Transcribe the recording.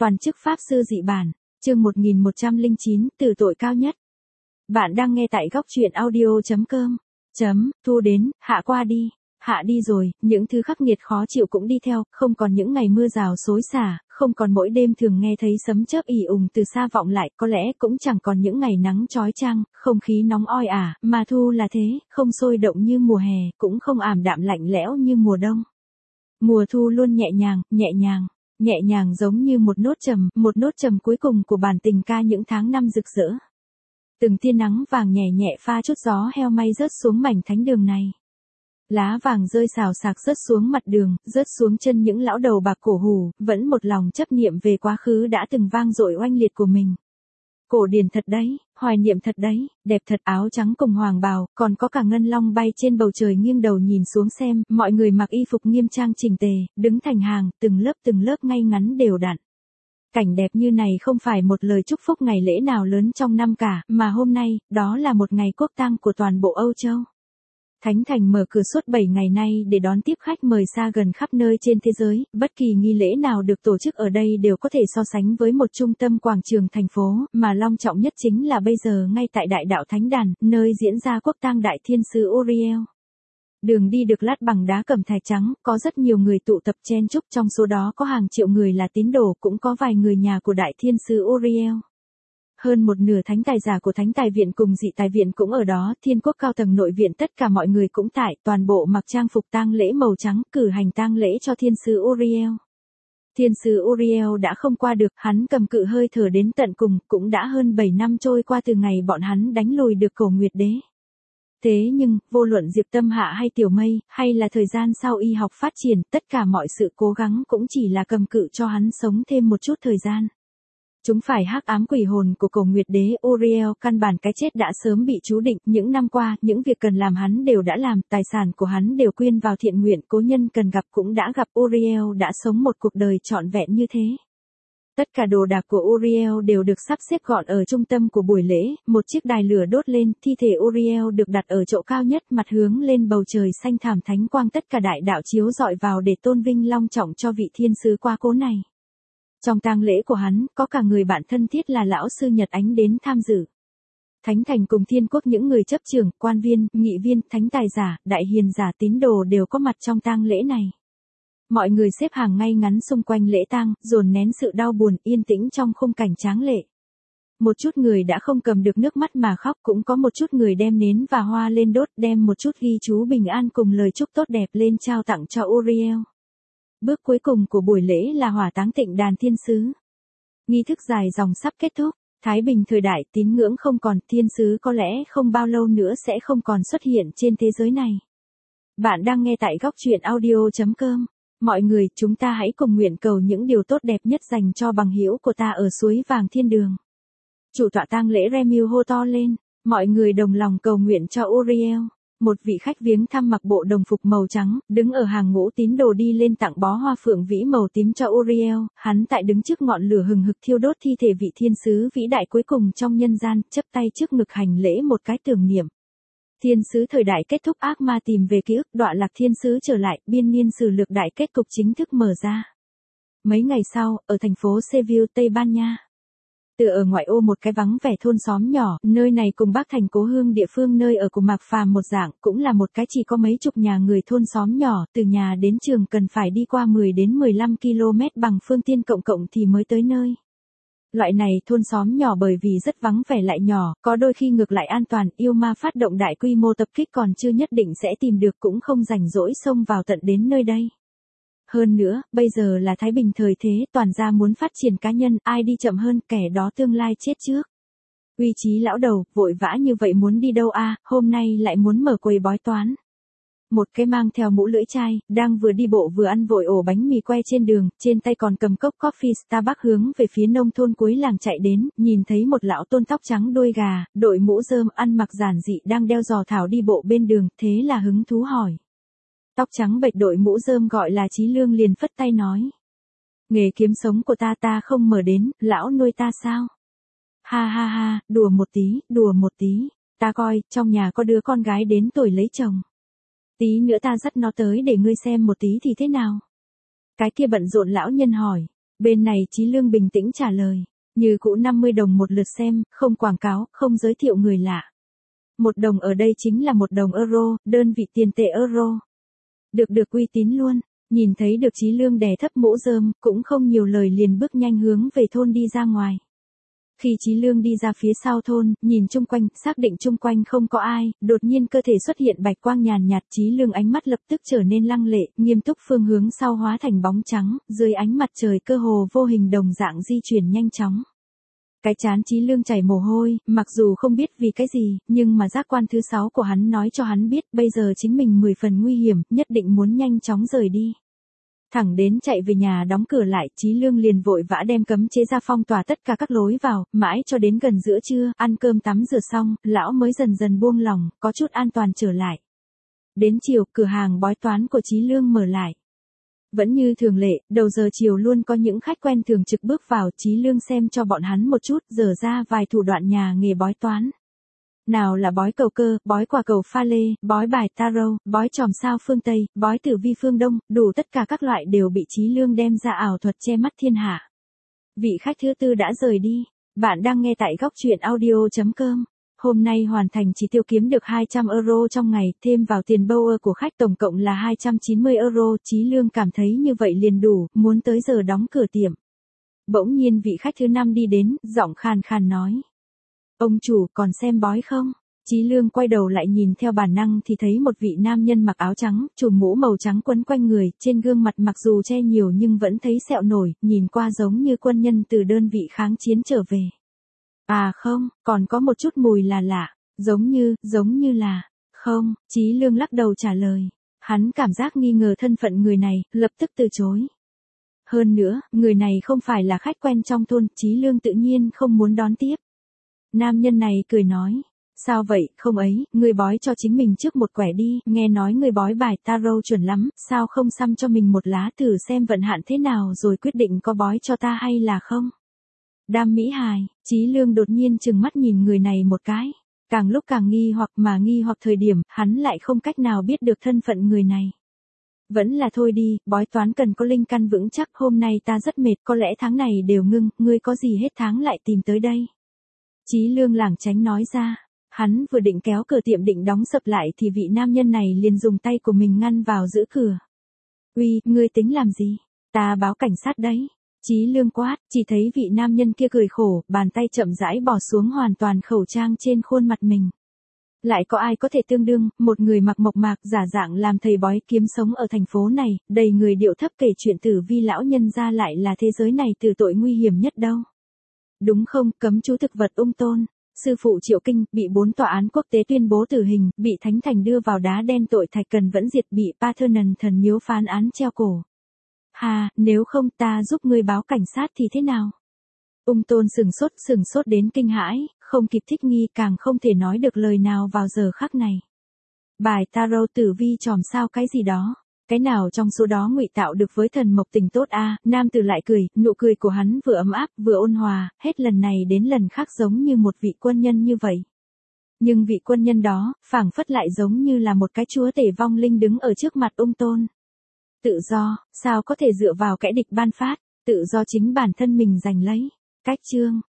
Toàn chức Pháp sư dị bản, chương 1109, tử tội cao nhất. Bạn đang nghe tại góc truyện audio.com. Thu đến, hạ qua đi. Hạ đi rồi, những thứ khắc nghiệt khó chịu cũng đi theo, không còn những ngày mưa rào xối xả, không còn mỗi đêm thường nghe thấy sấm chớp ì ùng từ xa vọng lại, có lẽ cũng chẳng còn những ngày nắng chói chang, không khí nóng oi ả, mà thu là thế, không sôi động như mùa hè, cũng không ảm đạm lạnh lẽo như mùa đông. Mùa thu luôn nhẹ nhàng giống như một nốt trầm cuối cùng của bản tình ca những tháng năm rực rỡ. Từng tia nắng vàng nhẹ nhẹ pha chút gió heo may rớt xuống mảnh thánh đường này. Lá vàng rơi xào xạc rớt xuống mặt đường, rớt xuống chân những lão đầu bạc cổ hủ, vẫn một lòng chấp niệm về quá khứ đã từng vang dội oanh liệt của mình. Cổ điển thật đấy, hoài niệm thật đấy, đẹp thật, áo trắng cùng hoàng bào, còn có cả ngân long bay trên bầu trời nghiêng đầu nhìn xuống xem, mọi người mặc y phục nghiêm trang chỉnh tề, đứng thành hàng, từng lớp ngay ngắn đều đặn. Cảnh đẹp như này không phải một lời chúc phúc ngày lễ nào lớn trong năm cả, mà hôm nay, đó là một ngày quốc tang của toàn bộ Âu Châu. Thánh Thành mở cửa suốt 7 ngày nay để đón tiếp khách mời xa gần khắp nơi trên thế giới, bất kỳ nghi lễ nào được tổ chức ở đây đều có thể so sánh với một trung tâm quảng trường thành phố, mà long trọng nhất chính là bây giờ ngay tại Đại Đạo Thánh Đàn, nơi diễn ra quốc tang Đại Thiên sứ Uriel. Đường đi được lát bằng đá cẩm thạch trắng, có rất nhiều người tụ tập chen chúc, trong số đó có hàng triệu người là tín đồ, cũng có vài người nhà của Đại Thiên sứ Uriel. Hơn một nửa thánh tài giả của thánh tài viện cùng dị tài viện cũng ở đó, thiên quốc cao tầng nội viện tất cả mọi người cũng tại, toàn bộ mặc trang phục tang lễ màu trắng, cử hành tang lễ cho thiên sứ Uriel. Thiên sứ Uriel đã không qua được, hắn cầm cự hơi thở đến tận cùng, cũng đã hơn 7 năm trôi qua từ ngày bọn hắn đánh lùi được Cổ Nguyệt Đế. Thế nhưng, vô luận Diệp Tâm Hạ hay Tiểu Mây, hay là thời gian sau y học phát triển, tất cả mọi sự cố gắng cũng chỉ là cầm cự cho hắn sống thêm một chút thời gian. Chúng phải hắc ám quỷ hồn của Cổ Nguyệt Đế Uriel, căn bản cái chết đã sớm bị chú định, những năm qua, những việc cần làm hắn đều đã làm, tài sản của hắn đều quyên vào thiện nguyện, cố nhân cần gặp cũng đã gặp, Uriel đã sống một cuộc đời trọn vẹn như thế. Tất cả đồ đạc của Uriel đều được sắp xếp gọn ở trung tâm của buổi lễ, một chiếc đài lửa đốt lên, thi thể Uriel được đặt ở chỗ cao nhất, mặt hướng lên bầu trời xanh thảm, thánh quang tất cả đại đạo chiếu rọi vào để tôn vinh long trọng cho vị thiên sứ quá cố này. Trong tang lễ của hắn, có cả người bạn thân thiết là lão sư Nhật Ánh đến tham dự. Thánh Thành cùng thiên quốc những người chấp trưởng, quan viên, nghị viên, thánh tài giả, đại hiền giả, tín đồ đều có mặt trong tang lễ này. Mọi người xếp hàng ngay ngắn xung quanh lễ tang, dồn nén sự đau buồn, yên tĩnh trong khung cảnh tráng lệ. Một chút người đã không cầm được nước mắt mà khóc, cũng có một chút người đem nến và hoa lên đốt, đem một chút ghi chú bình an cùng lời chúc tốt đẹp lên trao tặng cho Uriel. Bước cuối cùng của buổi lễ là hỏa táng tịnh đàn thiên sứ. Nghi thức dài dòng sắp kết thúc, thái bình thời đại, tín ngưỡng không còn, thiên sứ có lẽ không bao lâu nữa sẽ không còn xuất hiện trên thế giới này. Bạn đang nghe tại góc truyện audio.com. Mọi người, chúng ta hãy cùng nguyện cầu những điều tốt đẹp nhất dành cho bằng hữu của ta ở suối vàng thiên đường. Chủ tọa tang lễ Remiu hô to lên, mọi người đồng lòng cầu nguyện cho Uriel. Một vị khách viếng thăm mặc bộ đồng phục màu trắng, đứng ở hàng ngũ tín đồ đi lên tặng bó hoa phượng vĩ màu tím cho Uriel, hắn tại đứng trước ngọn lửa hừng hực thiêu đốt thi thể vị thiên sứ vĩ đại cuối cùng trong nhân gian, chấp tay trước ngực hành lễ một cái tưởng niệm. Thiên sứ thời đại kết thúc, ác ma tìm về ký ức, đọa lạc thiên sứ trở lại, biên niên sử lược đại kết cục chính thức mở ra. Mấy ngày sau, ở thành phố Seville, Tây Ban Nha. Từ ở ngoại ô một cái vắng vẻ thôn xóm nhỏ, nơi này cùng Bắc Thành cố hương địa phương nơi ở của Mạc Phàm một dạng, cũng là một cái chỉ có mấy chục nhà người thôn xóm nhỏ, từ nhà đến trường cần phải đi qua 10 đến 15 km bằng phương tiện cộng thì mới tới nơi. Loại này thôn xóm nhỏ bởi vì rất vắng vẻ lại nhỏ, có đôi khi ngược lại an toàn, yêu ma phát động đại quy mô tập kích còn chưa nhất định sẽ tìm được, cũng không rảnh rỗi xông vào tận đến nơi đây. Hơn nữa, bây giờ là thái bình thời thế, toàn gia muốn phát triển cá nhân, ai đi chậm hơn, kẻ đó tương lai chết trước. Uy Chí lão đầu, vội vã như vậy muốn đi đâu a? Hôm nay lại muốn mở quầy bói toán. Một cái mang theo mũ lưỡi chai, đang vừa đi bộ vừa ăn vội ổ bánh mì que trên đường, trên tay còn cầm cốc coffee Starbucks hướng về phía nông thôn cuối làng chạy đến, nhìn thấy một lão tôn tóc trắng đuôi gà, đội mũ rơm, ăn mặc giản dị đang đeo giò thảo đi bộ bên đường, thế là hứng thú hỏi. Tóc trắng bệch đội mũ rơm gọi là Chí Lương liền phất tay nói. Nghề kiếm sống của ta không mở đến, lão nuôi ta sao? Ha ha ha, đùa một tí, ta coi, trong nhà có đứa con gái đến tuổi lấy chồng. Tí nữa ta dắt nó tới để ngươi xem một tí thì thế nào? Cái kia bận rộn lão nhân hỏi. Bên này Chí Lương bình tĩnh trả lời. Như cũ 50 đồng một lượt xem, không quảng cáo, không giới thiệu người lạ. 1 đồng ở đây chính là 1 đồng euro, đơn vị tiền tệ euro. Được uy tín luôn. Nhìn thấy được Chí Lương đè thấp mũ rơm, cũng không nhiều lời liền bước nhanh hướng về thôn đi ra ngoài. Khi Chí Lương đi ra phía sau thôn, nhìn chung quanh, xác định chung quanh không có ai, đột nhiên cơ thể xuất hiện bạch quang nhàn nhạt, Chí Lương ánh mắt lập tức trở nên lăng lệ, nghiêm túc, phương hướng sau hóa thành bóng trắng, dưới ánh mặt trời cơ hồ vô hình đồng dạng di chuyển nhanh chóng. Cái chán Chí Lương chảy mồ hôi, mặc dù không biết vì cái gì, nhưng mà giác quan thứ 6 của hắn nói cho hắn biết bây giờ chính mình 10 phần nguy hiểm, nhất định muốn nhanh chóng rời đi. Thẳng đến chạy về nhà đóng cửa lại, Chí Lương liền vội vã đem cấm chế ra phong tỏa tất cả các lối vào, mãi cho đến gần giữa trưa, ăn cơm tắm rửa xong, lão mới dần dần buông lòng, có chút an toàn trở lại. Đến chiều, cửa hàng bói toán của Chí Lương mở lại. Vẫn như thường lệ, đầu giờ chiều luôn có những khách quen thường trực bước vào, Chí Lương xem cho bọn hắn một chút, dở ra vài thủ đoạn nhà nghề bói toán. Nào là bói cầu cơ, bói quả cầu pha lê, bói bài tarot, bói chòm sao phương Tây, bói tử vi phương Đông, đủ tất cả các loại đều bị Chí Lương đem ra ảo thuật che mắt thiên hạ. Vị khách thứ tư đã rời đi. Bạn đang nghe tại góc truyện audio.com. Hôm nay hoàn thành chỉ tiêu kiếm được 200 euro trong ngày, thêm vào tiền bower của khách tổng cộng là 290 euro, Chí Lương cảm thấy như vậy liền đủ, muốn tới giờ đóng cửa tiệm. Bỗng nhiên vị khách thứ 5 đi đến, giọng khàn khàn nói. Ông chủ, còn xem bói không? Chí Lương quay đầu lại nhìn theo bản năng thì thấy một vị nam nhân mặc áo trắng, trùm mũ màu trắng quấn quanh người, trên gương mặt mặc dù che nhiều nhưng vẫn thấy sẹo nổi, nhìn qua giống như quân nhân từ đơn vị kháng chiến trở về. À không, còn có một chút mùi là lạ, giống như là, không, Chí Lương lắc đầu trả lời. Hắn cảm giác nghi ngờ thân phận người này, lập tức từ chối. Hơn nữa, người này không phải là khách quen trong thôn, Chí Lương tự nhiên không muốn đón tiếp. Nam nhân này cười nói, sao vậy, không ấy, người bói cho chính mình trước một quẻ đi, nghe nói người bói bài tarot chuẩn lắm, sao không xăm cho mình một lá thử xem vận hạn thế nào rồi quyết định có bói cho ta hay là không? Đam mỹ hài, Chí Lương đột nhiên trừng mắt nhìn người này một cái, càng lúc càng nghi hoặc thời điểm, hắn lại không cách nào biết được thân phận người này. Vẫn là thôi đi, bói toán cần có linh căn vững chắc, hôm nay ta rất mệt, có lẽ tháng này đều ngưng, ngươi có gì hết tháng lại tìm tới đây. Chí Lương lảng tránh nói ra, hắn vừa định kéo cửa tiệm định đóng sập lại thì vị nam nhân này liền dùng tay của mình ngăn vào giữ cửa. Uy, ngươi tính làm gì? Ta báo cảnh sát đấy. Chí Lương quát, chỉ thấy vị nam nhân kia cười khổ, bàn tay chậm rãi bỏ xuống hoàn toàn khẩu trang trên khuôn mặt mình. Lại có ai có thể tương đương, một người mặc mộc mạc giả dạng làm thầy bói kiếm sống ở thành phố này, đầy người điệu thấp kể chuyện tử vi lão nhân ra lại là thế giới này tử tội nguy hiểm nhất đâu. Đúng không, cấm chú thực vật ung tôn. Sư phụ Triệu Kinh, bị 4 tòa án quốc tế tuyên bố tử hình, bị Thánh Thành đưa vào đá đen tội Thạch Cần vẫn diệt, bị Parthenon thần miếu phán án treo cổ. Hà, nếu không ta giúp ngươi báo cảnh sát thì thế nào? Ung tôn sừng sốt đến kinh hãi, không kịp thích nghi, càng không thể nói được lời nào vào giờ khắc này. Bài tarot tử vi chòm sao cái gì đó, cái nào trong số đó ngụy tạo được với thần mộc tình tốt a? Nam tử lại cười, nụ cười của hắn vừa ấm áp vừa ôn hòa, hết lần này đến lần khác giống như một vị quân nhân như vậy. Nhưng vị quân nhân đó, phảng phất lại giống như là một cái chúa tể vong linh đứng ở trước mặt ung tôn. Tự do, sao có thể dựa vào kẻ địch ban phát, tự do chính bản thân mình giành lấy. Cách chương